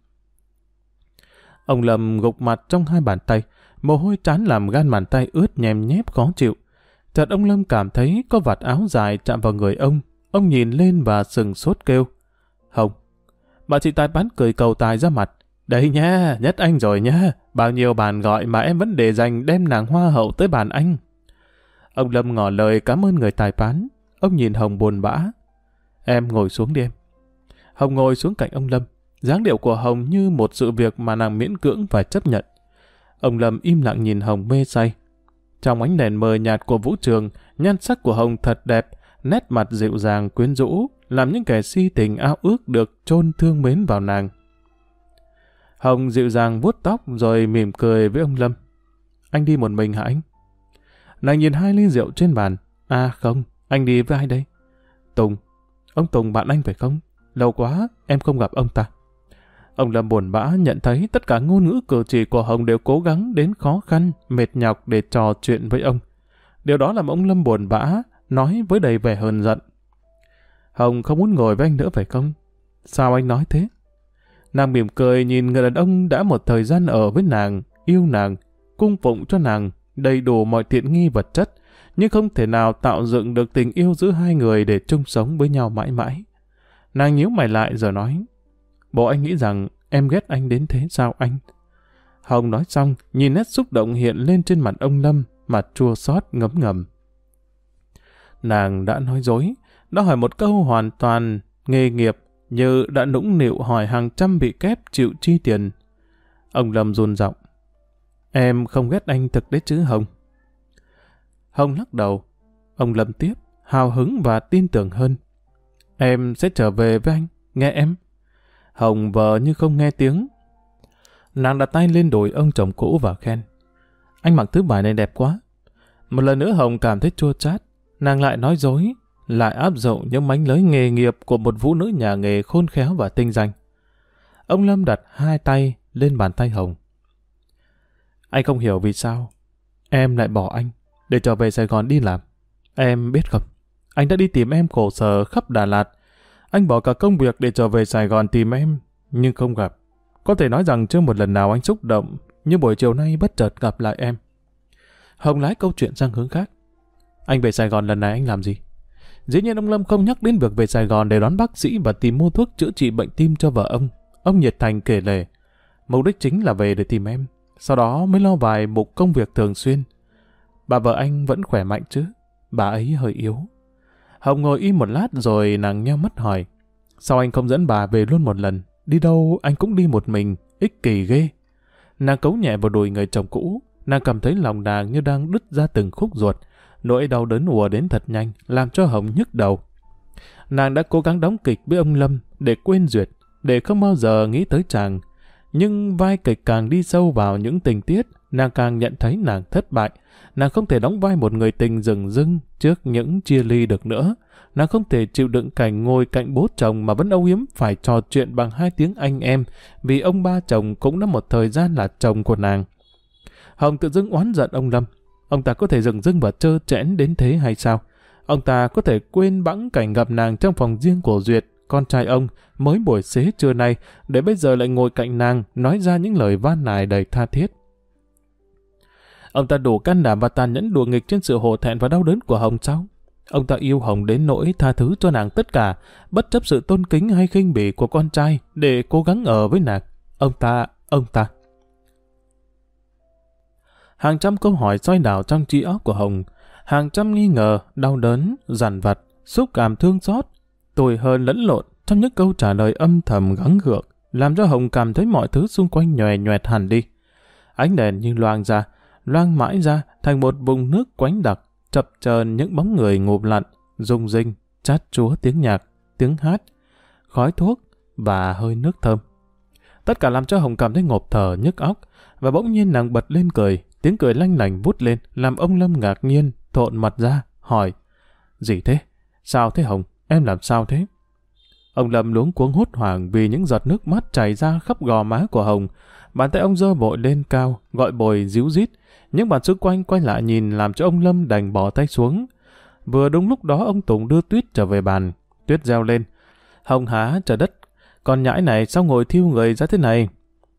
Ông Lâm gục mặt trong hai bàn tay, mồ hôi trán làm gan bàn tay ướt nhèm nhép khó chịu. Chợt ông Lâm cảm thấy có vạt áo dài chạm vào người ông. Ông nhìn lên và sừng sốt kêu. Hồng. Bà chị tài bán cười cầu tài ra mặt. Đấy nha, nhất anh rồi nha. Bao nhiêu bàn gọi mà em vẫn để dành đem nàng hoa hậu tới bàn anh. Ông Lâm ngỏ lời cảm ơn người tài bán. Ông nhìn Hồng buồn bã. Em ngồi xuống đi em. Hồng ngồi xuống cạnh ông Lâm. Dáng điệu của Hồng như một sự việc mà nàng miễn cưỡng phải chấp nhận. Ông Lâm im lặng nhìn Hồng mê say. Trong ánh đèn mờ nhạt của vũ trường, nhan sắc của Hồng thật đẹp, nét mặt dịu dàng quyến rũ, làm những kẻ si tình ao ước được chôn thương mến vào nàng. Hồng dịu dàng vuốt tóc rồi mỉm cười với ông Lâm. Anh đi một mình hả anh? Nàng nhìn hai ly rượu trên bàn. À không, anh đi với ai đây? Tùng. Ông Tùng bạn anh phải không? Lâu quá, em không gặp ông ta. Ông Lâm buồn bã nhận thấy tất cả ngôn ngữ cử chỉ của Hồng đều cố gắng đến khó khăn, mệt nhọc để trò chuyện với ông. Điều đó làm ông Lâm buồn bã, nói với đầy vẻ hờn giận. Hồng không muốn ngồi với anh nữa phải không? Sao anh nói thế? Nàng mỉm cười nhìn người đàn ông đã một thời gian ở với nàng, yêu nàng, cung phụng cho nàng, đầy đủ mọi tiện nghi vật chất, nhưng không thể nào tạo dựng được tình yêu giữa hai người để chung sống với nhau mãi mãi. Nàng nhíu mày lại rồi nói, bộ anh nghĩ rằng em ghét anh đến thế sao anh? Hồng nói xong, nhìn nét xúc động hiện lên trên mặt ông Lâm, mặt chua xót ngấm ngầm. Nàng đã nói dối, đã hỏi một câu hoàn toàn nghề nghiệp, như đã nũng nịu hỏi hàng trăm bị kép chịu chi tiền. Ông Lâm run giọng, em không ghét anh thực đấy chứ Hồng? Hồng lắc đầu. Ông Lâm tiếp, hào hứng và tin tưởng hơn. Em sẽ trở về với anh, nghe em. Hồng vờ như không nghe tiếng. Nàng đặt tay lên đùi ông chồng cũ và khen. Anh mặc thứ bài này đẹp quá. Một lần nữa Hồng cảm thấy chua chát. Nàng lại nói dối, lại áp dụng những mánh lới nghề nghiệp của một vũ nữ nhà nghề khôn khéo và tinh danh. Ông Lâm đặt hai tay lên bàn tay Hồng. Anh không hiểu vì sao em lại bỏ anh để trở về Sài Gòn đi làm. Em biết không, anh đã đi tìm em khổ sở khắp Đà Lạt. Anh bỏ cả công việc để trở về Sài Gòn tìm em, nhưng không gặp. Có thể nói rằng chưa một lần nào anh xúc động như buổi chiều nay bất chợt gặp lại em. Hồng lái câu chuyện sang hướng khác. Anh về Sài Gòn lần này anh làm gì? Dĩ nhiên ông Lâm không nhắc đến việc về Sài Gòn để đón bác sĩ và tìm mua thuốc chữa trị bệnh tim cho vợ ông. Ông nhiệt thành kể lể. Mục đích chính là về để tìm em, sau đó mới lo vài mục công việc thường xuyên. Bà vợ anh vẫn khỏe mạnh chứ? Bà ấy hơi yếu. Hồng ngồi im một lát rồi nàng nheo mắt hỏi. Sao anh không dẫn bà về luôn một lần? Đi đâu anh cũng đi một mình, ích kỷ ghê. Nàng cấu nhẹ vào đùi người chồng cũ, nàng cảm thấy lòng nàng như đang đứt ra từng khúc ruột. Nỗi đau đớn ùa đến thật nhanh, làm cho Hồng nhức đầu. Nàng đã cố gắng đóng kịch với ông Lâm để quên Duyệt, để không bao giờ nghĩ tới chàng. Nhưng vai kịch càng đi sâu vào những tình tiết, nàng càng nhận thấy nàng thất bại. Nàng không thể đóng vai một người tình dửng dưng trước những chia ly được nữa. Nàng không thể chịu đựng cảnh ngồi cạnh bố chồng mà vẫn âu yếm phải trò chuyện bằng hai tiếng anh em, vì ông ba chồng cũng đã một thời gian là chồng của nàng. Hồng tự dưng oán giận ông Lâm. Ông ta có thể dửng dưng và trơ trẽn đến thế hay sao? Ông ta có thể quên bẵng cảnh gặp nàng trong phòng riêng của Duyệt, con trai ông, mới buổi xế trưa nay, để bây giờ lại ngồi cạnh nàng, nói ra những lời van nài đầy tha thiết. Ông ta đủ can đảm và tàn nhẫn đùa nghịch trên sự hổ thẹn và đau đớn của Hồng sao? Ông ta yêu Hồng đến nỗi tha thứ cho nàng tất cả, bất chấp sự tôn kính hay khinh bỉ của con trai, để cố gắng ở với nàng. Ông ta, ông ta. Hàng trăm câu hỏi xoay đảo trong trí óc của Hồng, hàng trăm nghi ngờ, đau đớn, dằn vặt, xúc cảm thương xót, tủi hờn lẫn lộn trong những câu trả lời âm thầm gắng gượng, làm cho Hồng cảm thấy mọi thứ xung quanh nhòe nhòe hẳn đi. Ánh đèn như loang ra, loang mãi ra thành một vùng nước quánh đặc, chập chờn những bóng người ngụp lặn, rung rinh, chát chúa tiếng nhạc, tiếng hát, khói thuốc và hơi nước thơm. Tất cả làm cho Hồng cảm thấy ngộp thở nhức óc, và bỗng nhiên nàng bật lên cười, tiếng cười lanh lảnh vút lên, làm ông Lâm ngạc nhiên, thộn mặt ra, hỏi: Gì thế? Sao thế Hồng? Em làm sao thế? Ông Lâm luống cuống hốt hoảng vì những giọt nước mắt chảy ra khắp gò má của Hồng. Bàn tay ông giơ vội lên cao, gọi bồi díu dít. Những bạn xung quanh quay lại nhìn làm cho ông Lâm đành bỏ tay xuống. Vừa đúng lúc đó ông Tùng đưa Tuyết trở về bàn. Tuyết reo lên: Hồng hả, trời đất, con nhãi này sao ngồi thiêu người ra thế này?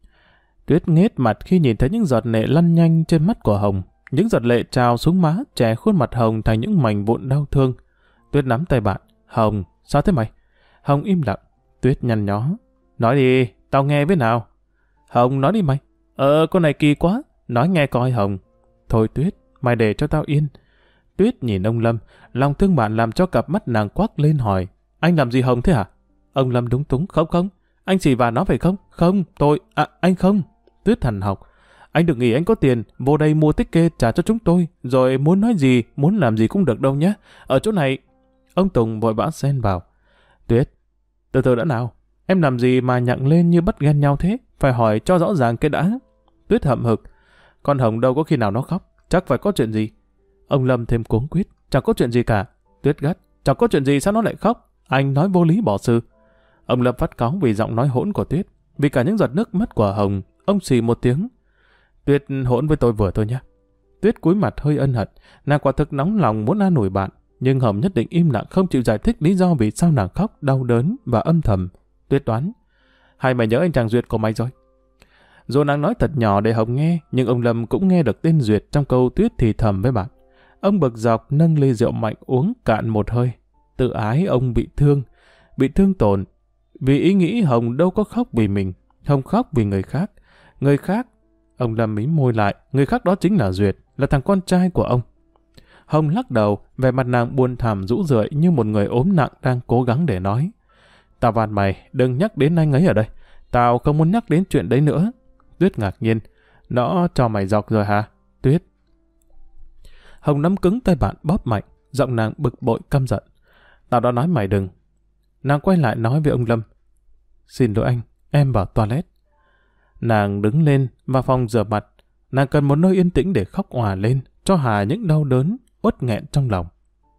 Tuyết nghếch mặt khi nhìn thấy những giọt lệ lăn nhanh trên mắt của Hồng. Những giọt lệ trào xuống má, chè khuôn mặt Hồng thành những mảnh vụn đau thương. Tuyết nắm tay bạn: Hồng, sao thế mày? Hồng im lặng. Tuyết nhăn nhó: Nói đi, tao nghe với nào. Hồng, nói đi mày. Ờ, con này kỳ quá. Nói nghe coi Hồng. Thôi Tuyết, mày để cho tao yên. Tuyết nhìn ông Lâm, lòng thương bạn làm cho cặp mắt nàng quắc lên hỏi: Anh làm gì Hồng thế hả? Ông Lâm đúng túng: Không không, anh chỉ vào nó phải không? Không, tôi, à, anh không. Tuyết thằn học: Anh đừng nghĩ anh có tiền, vô đây mua tích kê trả cho chúng tôi, rồi muốn nói gì, muốn làm gì cũng được đâu nhé. Ở chỗ này... Ông Tùng vội vã xen vào: Tuyết, từ từ đã nào. Em làm gì mà nhặng lên như bắt ghen nhau thế? Phải hỏi cho rõ ràng cái đã. Tuyết hậm hực: Con Hồng đâu có khi nào nó khóc, chắc phải có chuyện gì. Ông Lâm thêm cuống quýt: Chẳng có chuyện gì cả. Tuyết gắt: Chẳng có chuyện gì sao nó lại khóc? Anh nói vô lý bỏ sự. Ông Lâm phát cáu vì giọng nói hỗn của Tuyết, vì cả những giọt nước mắt của Hồng. Ông xì một tiếng: Tuyết hỗn với tôi vừa thôi nhé. Tuyết cúi mặt hơi ân hận, nàng quả thực nóng lòng muốn an ủi bạn, nhưng Hồng nhất định im lặng không chịu giải thích lý do vì sao nàng khóc đau đớn và âm thầm. Tuyết đoán: Hay mày nhớ anh chàng Duyệt của mày rồi? Dù nàng nói thật nhỏ để Hồng nghe, nhưng ông Lâm cũng nghe được tên Duyệt trong câu Tuyết thì thầm với bạn. Ông bực dọc nâng ly rượu mạnh uống cạn một hơi. Tự ái ông bị thương, bị thương tổn, vì ý nghĩ Hồng đâu có khóc vì mình, Hồng khóc vì người khác. Người khác, ông Lâm mím môi lại, người khác đó chính là Duyệt, là thằng con trai của ông. Hồng lắc đầu, vẻ mặt nàng buồn thảm rũ rượi như một người ốm nặng đang cố gắng để nói: Tao van mày, đừng nhắc đến anh ấy ở đây. Tao không muốn nhắc đến chuyện đấy nữa. Tuyết ngạc nhiên: Nó cho mày dọc rồi hả? Tuyết. Hồng nắm cứng tay bạn bóp mạnh, giọng nàng bực bội căm giận: Tao đã nói mày đừng. Nàng quay lại nói với ông Lâm: Xin lỗi anh, em vào toilet. Nàng đứng lên vào phòng rửa mặt. Nàng cần một nơi yên tĩnh để khóc òa lên, cho hà những đau đớn, uất nghẹn trong lòng.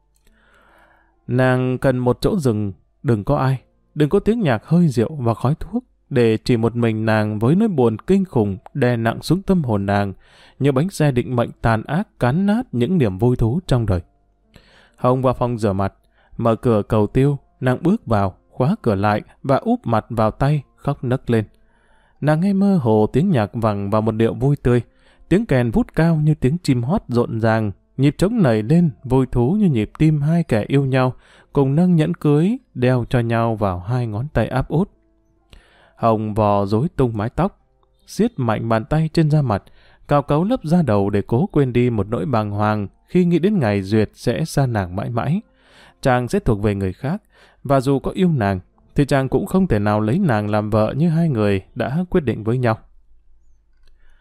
Nàng cần một chỗ dừng, đừng có ai, đừng có tiếng nhạc hơi rượu và khói thuốc, để chỉ một mình nàng với nỗi buồn kinh khủng đè nặng xuống tâm hồn nàng, như bánh xe định mệnh tàn ác cán nát những niềm vui thú trong đời. Hồng vào phòng rửa mặt, mở cửa cầu tiêu, nàng bước vào, khóa cửa lại và úp mặt vào tay, khóc nấc lên. Nàng nghe mơ hồ tiếng nhạc vẳng vào một điệu vui tươi, tiếng kèn vút cao như tiếng chim hót rộn ràng, nhịp trống nảy lên vui thú như nhịp tim hai kẻ yêu nhau, cùng nâng nhẫn cưới đeo cho nhau vào hai ngón tay áp út. Hồng vò rối tung mái tóc, siết mạnh bàn tay trên da mặt, cào cấu lớp da đầu để cố quên đi một nỗi bàng hoàng khi nghĩ đến ngày Duyệt sẽ xa nàng mãi mãi. Chàng sẽ thuộc về người khác, và dù có yêu nàng, thì chàng cũng không thể nào lấy nàng làm vợ như hai người đã quyết định với nhau.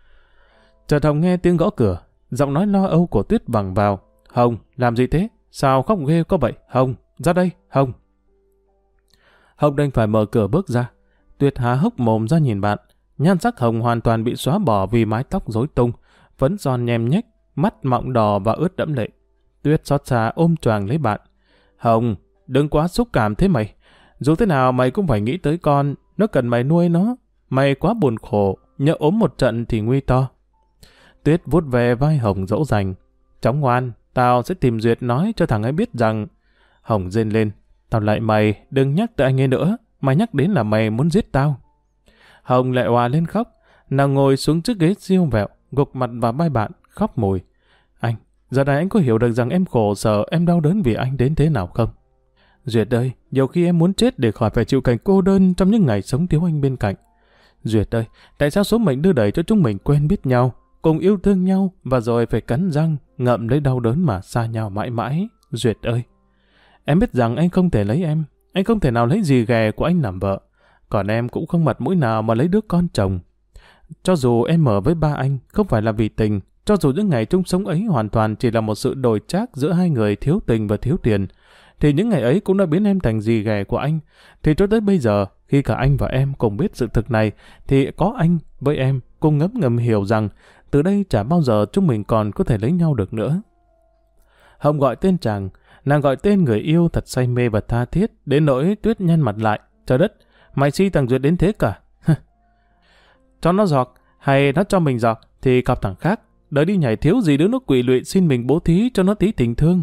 Chợt Hồng nghe tiếng gõ cửa, giọng nói lo âu của Tuyết vẳng vào. Hồng, làm gì thế? Sao khóc ghê có vậy? Hồng, ra đây, Hồng. Hồng đành phải mở cửa bước ra. Tuyết há hốc mồm ra nhìn bạn. Nhan sắc Hồng hoàn toàn bị xóa bỏ vì mái tóc rối tung, phấn son nhem nhếch, mắt mọng đỏ và ướt đẫm lệ. Tuyết xót xa ôm choàng lấy bạn. Hồng, đừng quá xúc cảm thế mày. Dù thế nào mày cũng phải nghĩ tới con, nó cần mày nuôi nó. Mày quá buồn khổ, nhỡ ốm một trận thì nguy to. Tuyết vuốt về vai Hồng dỗ dành. Chóng ngoan, tao sẽ tìm Duyệt nói cho thằng ấy biết rằng... Hồng rên lên. Tao lại mày, đừng nhắc tới anh ấy nữa. Mày nhắc đến là mày muốn giết tao. Hồng lại òa lên khóc. Nàng ngồi xuống chiếc ghế siêu vẹo, gục mặt vào vai bạn, khóc mùi. Anh, giờ này anh có hiểu được rằng em khổ sở, em đau đớn vì anh đến thế nào không? Duyệt ơi, nhiều khi em muốn chết để khỏi phải chịu cảnh cô đơn trong những ngày sống thiếu anh bên cạnh. Duyệt ơi, tại sao số mệnh đưa đẩy cho chúng mình quen biết nhau, cùng yêu thương nhau và rồi phải cắn răng, ngậm lấy đau đớn mà xa nhau mãi mãi? Duyệt ơi, em biết rằng anh không thể lấy em, anh không thể nào lấy dì ghẻ của anh làm vợ, còn em cũng không mặt mũi nào mà lấy đứa con chồng. Cho dù em ở với ba anh không phải là vì tình, cho dù những ngày chung sống ấy hoàn toàn chỉ là một sự đổi trác giữa hai người thiếu tình và thiếu tiền, thì những ngày ấy cũng đã biến em thành dì ghẻ của anh. Thì cho tới bây giờ, khi cả anh và em cùng biết sự thực này, thì có anh với em cùng ngấm ngầm hiểu rằng từ đây chả bao giờ chúng mình còn có thể lấy nhau được nữa. Hồng gọi tên chàng, nàng gọi tên người yêu thật say mê và tha thiết, đến nỗi Tuyết nhăn mặt lại. Trời đất, mày si thằng Duyệt đến thế cả. Cho nó giọt, hay nó cho mình giọt, thì cặp thằng khác. Đợi đi nhảy thiếu gì đứa nó quỵ lụy xin mình bố thí cho nó tí tình thương.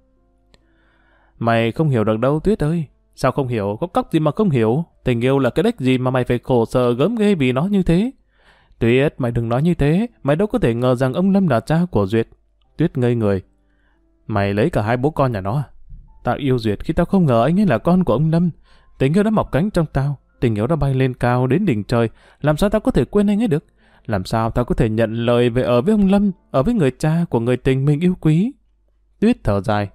Mày không hiểu được đâu Tuyết ơi. Sao không hiểu? Có cóc gì mà không hiểu? Tình yêu là cái đếch gì mà mày phải khổ sở gớm ghê vì nó như thế? Tuyết, mày đừng nói như thế. Mày đâu có thể ngờ rằng ông Lâm là cha của Duyệt. Tuyết ngây người. Mày lấy cả hai bố con nhà nó à? Tao yêu Duyệt khi tao không ngờ anh ấy là con của ông Lâm. Tình yêu đã mọc cánh trong tao. Tình yêu đã bay lên cao đến đỉnh trời. Làm sao tao có thể quên anh ấy được? Làm sao tao có thể nhận lời về ở với ông Lâm, ở với người cha của người tình mình yêu quý? Tuyết thở dài.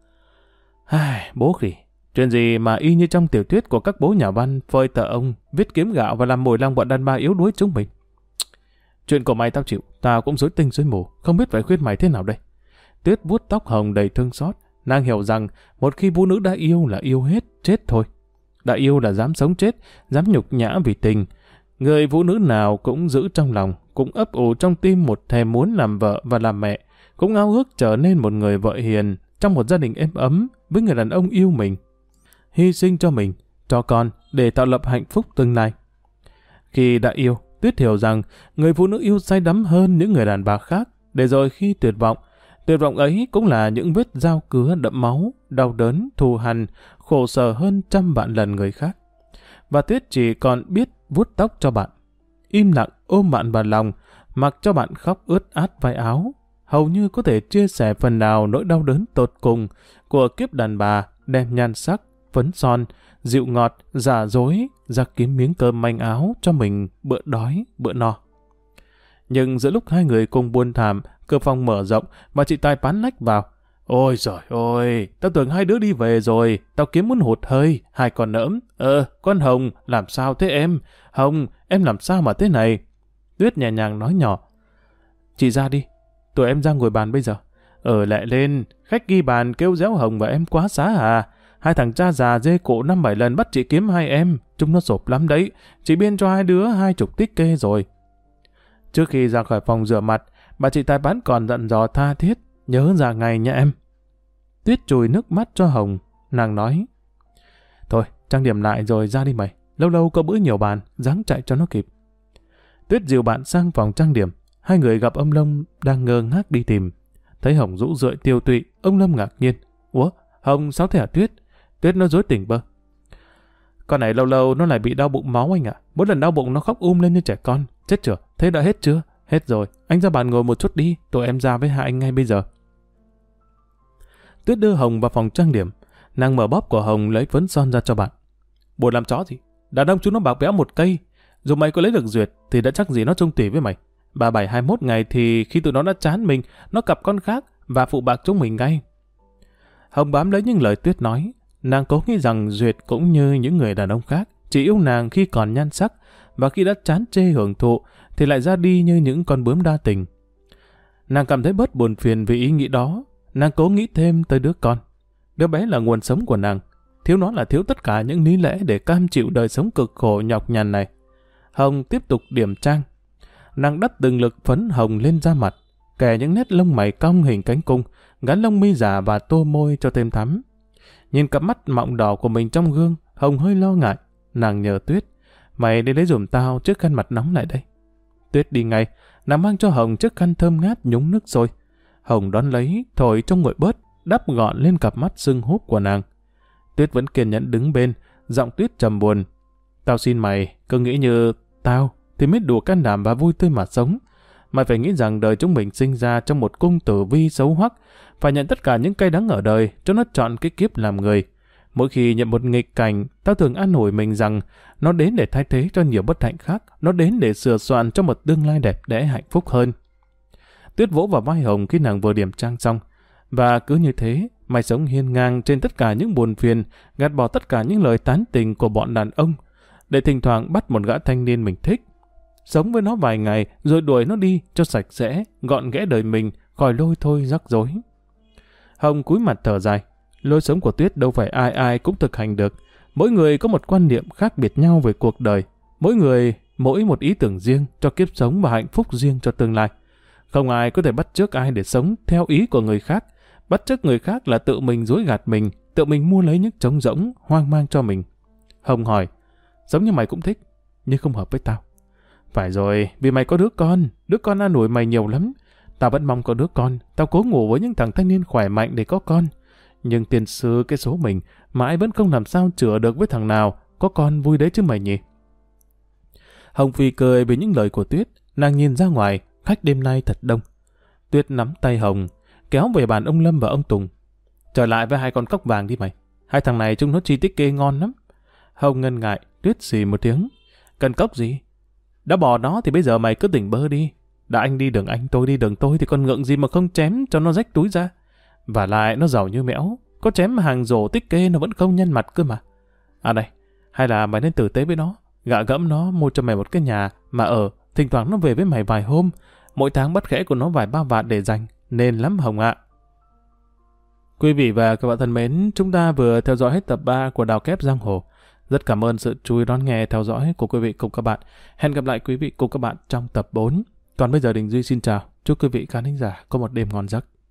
Ai, bố khỉ. Chuyện gì mà y như trong tiểu thuyết của các bố nhà văn phơi tờ ông, viết kiếm gạo và làm mồi lòng bọn đàn bà yếu đuối chúng mình. Chuyện của mày tao chịu, tao cũng rối tinh rối mù, không biết phải khuyên mày thế nào đây. Tuyết vuốt tóc Hồng đầy thương xót, nàng hiểu rằng một khi phụ nữ đã yêu là yêu hết, chết thôi. Đã yêu là dám sống chết, dám nhục nhã vì tình. Người phụ nữ nào cũng giữ trong lòng, cũng ấp ủ trong tim một thèm muốn làm vợ và làm mẹ, cũng ao ước trở nên một người vợ hiền trong một gia đình êm ấm với người đàn ông yêu mình, hy sinh cho mình, cho con để tạo lập hạnh phúc tương lai. Khi đã yêu, Tuyết hiểu rằng người phụ nữ yêu say đắm hơn những người đàn bà khác, để rồi khi tuyệt vọng, tuyệt vọng ấy cũng là những vết dao cứa đẫm máu, đau đớn, thù hằn, khổ sở hơn trăm vạn lần người khác. Và Tuyết chỉ còn biết vuốt tóc cho bạn, im lặng ôm bạn vào lòng, mặc cho bạn khóc ướt át vai áo, hầu như có thể chia sẻ phần nào nỗi đau đớn tột cùng của kiếp đàn bà đem nhan sắc, phấn son, dịu ngọt, giả dối, ra kiếm miếng cơm manh áo cho mình bữa đói, bữa no. Nhưng giữa lúc hai người cùng buồn thảm, cửa phòng mở rộng và chị Tài pán lách vào. Ôi giời ơi, tao tưởng hai đứa đi về rồi, tao kiếm muốn hụt hơi, hai con nỡm. Ờ, con Hồng, làm sao thế em? Hồng, em làm sao mà thế này? Tuyết nhẹ nhàng nói nhỏ. Chị ra đi, tụi em ra ngồi bàn bây giờ. Ở lại lên, khách ghi bàn kêu réo Hồng và em quá xá à? Hai thằng cha già dê cổ năm bảy lần bắt chị kiếm hai em, chúng nó sộp lắm đấy. Chị biên cho hai đứa hai chục tích kê rồi. Trước khi ra khỏi phòng rửa mặt, bà chị Tài bán còn dặn dò tha thiết, nhớ ra ngày nha em. Tuyết chùi nước mắt cho Hồng, nàng nói. Thôi, trang điểm lại rồi ra đi mày, lâu lâu có bữa nhiều bàn, ráng chạy cho nó kịp. Tuyết dìu bạn sang phòng trang điểm, hai người gặp ông Lâm đang ngơ ngác đi tìm. Thấy Hồng rũ rượi tiêu tụy, ông Lâm ngạc nhiên. Ủa, Hồng sao thế hả Tuyết? Tuyết nó rối tỉnh bơ. Con này lâu lâu nó lại bị đau bụng máu anh ạ. Mỗi lần đau bụng nó khóc um lên như trẻ con. Chết chưa? Thế đã hết chưa? Hết rồi. Anh ra bàn ngồi một chút đi. Tụi em ra với hai anh ngay bây giờ. Tuyết đưa Hồng vào phòng trang điểm. Nàng mở bóp của Hồng lấy phấn son ra cho bạn. Buồn làm chó gì? Đàn ông chúng nó bạc béo một cây. Dù mày có lấy được Duyệt thì đã chắc gì nó chung tùy với mày. ba bảy hai mốt ngày thì khi tụi nó đã chán mình, nó cặp con khác và phụ bạc chúng mình ngay. Hồng bám lấy những lời Tuyết nói. Nàng cố nghĩ rằng Duyệt cũng như những người đàn ông khác, chỉ yêu nàng khi còn nhan sắc, và khi đã chán chê hưởng thụ thì lại ra đi như những con bướm đa tình. Nàng cảm thấy bớt buồn phiền vì ý nghĩ đó. Nàng cố nghĩ thêm tới đứa con. Đứa bé là nguồn sống của nàng. Thiếu nó là thiếu tất cả những lý lẽ để cam chịu đời sống cực khổ nhọc nhằn này. Hồng tiếp tục điểm trang. Nàng đắp từng lực phấn hồng lên da mặt, kẻ những nét lông mày cong hình cánh cung, gắn lông mi giả và tô môi cho thêm thắm. Nhìn cặp mắt mọng đỏ của mình trong gương, Hồng hơi lo ngại. Nàng nhờ Tuyết, mày đi lấy giùm tao chiếc khăn mặt nóng lại đây. Tuyết đi ngay, nàng mang cho Hồng chiếc khăn thơm ngát nhúng nước sôi. Hồng đón lấy, thổi trong nguội bớt, đắp gọn lên cặp mắt sưng húp của nàng. Tuyết vẫn kiên nhẫn đứng bên, giọng Tuyết trầm buồn. Tao xin mày, cứ nghĩ như tao thì mới đủ can đảm và vui tươi mà sống. Mày phải nghĩ rằng đời chúng mình sinh ra trong một cung tử vi xấu hoắc, phải nhận tất cả những cay đắng ở đời cho nó chọn cái kiếp làm người. Mỗi khi nhận một nghịch cảnh, tao thường an ủi mình rằng nó đến để thay thế cho nhiều bất hạnh khác, nó đến để sửa soạn cho một tương lai đẹp đẽ hạnh phúc hơn. Tuyết vỗ vào vai Hồng khi nàng vừa điểm trang xong. Và cứ như thế, mày sống hiên ngang trên tất cả những buồn phiền, gạt bỏ tất cả những lời tán tình của bọn đàn ông, để thỉnh thoảng bắt một gã thanh niên mình thích. Sống với nó vài ngày, rồi đuổi nó đi cho sạch sẽ, gọn ghẽ đời mình, khỏi lôi thôi rắc rối. Hồng cúi mặt thở dài. Lối sống của Tuyết đâu phải ai ai cũng thực hành được. Mỗi người có một quan niệm khác biệt nhau về cuộc đời. Mỗi người, mỗi một ý tưởng riêng cho kiếp sống và hạnh phúc riêng cho tương lai. Không ai có thể bắt chước ai để sống theo ý của người khác. Bắt chước người khác là tự mình dối gạt mình, tự mình mua lấy những trống rỗng, hoang mang cho mình. Hồng hỏi, giống như mày cũng thích, nhưng không hợp với tao. Phải rồi, vì mày có đứa con, đứa con an ủi mày nhiều lắm. Tao vẫn mong có đứa con, tao cố ngủ với những thằng thanh niên khỏe mạnh để có con. Nhưng tiền sư cái số mình, mãi vẫn không làm sao chữa được với thằng nào, có con vui đấy chứ mày nhỉ. Hồng Phi cười vì những lời của Tuyết, nàng nhìn ra ngoài, khách đêm nay thật đông. Tuyết nắm tay Hồng, kéo về bàn ông Lâm và ông Tùng. Trở lại với hai con cóc vàng đi mày, hai thằng này chúng nó chi tiết kê ngon lắm. Hồng ngần ngại, Tuyết xì một tiếng. Cần cóc gì? Đã bỏ nó thì bây giờ mày cứ tỉnh bơ đi. Đã anh đi đường anh, tôi đi đường tôi thì còn ngượng gì mà không chém cho nó rách túi ra. Và lại nó giàu như mẽo, có chém hàng rổ tích kê nó vẫn không nhân mặt cơ mà. À đây, hay là mày nên tử tế với nó, gạ gẫm nó mua cho mày một cái nhà mà ở, thỉnh thoảng nó về với mày vài hôm, mỗi tháng bắt khẽ của nó vài ba vạn để dành, nên lắm Hồng ạ. Quý vị và các bạn thân mến, chúng ta vừa theo dõi hết tập ba của Đào Kép Giang Hồ. Rất cảm ơn sự chú ý đón nghe theo dõi của quý vị cùng các bạn. Hẹn gặp lại quý vị cùng các bạn trong tập bốn. Còn bây giờ Đình Duy xin chào, chúc quý vị khán thính giả có một đêm ngon giấc.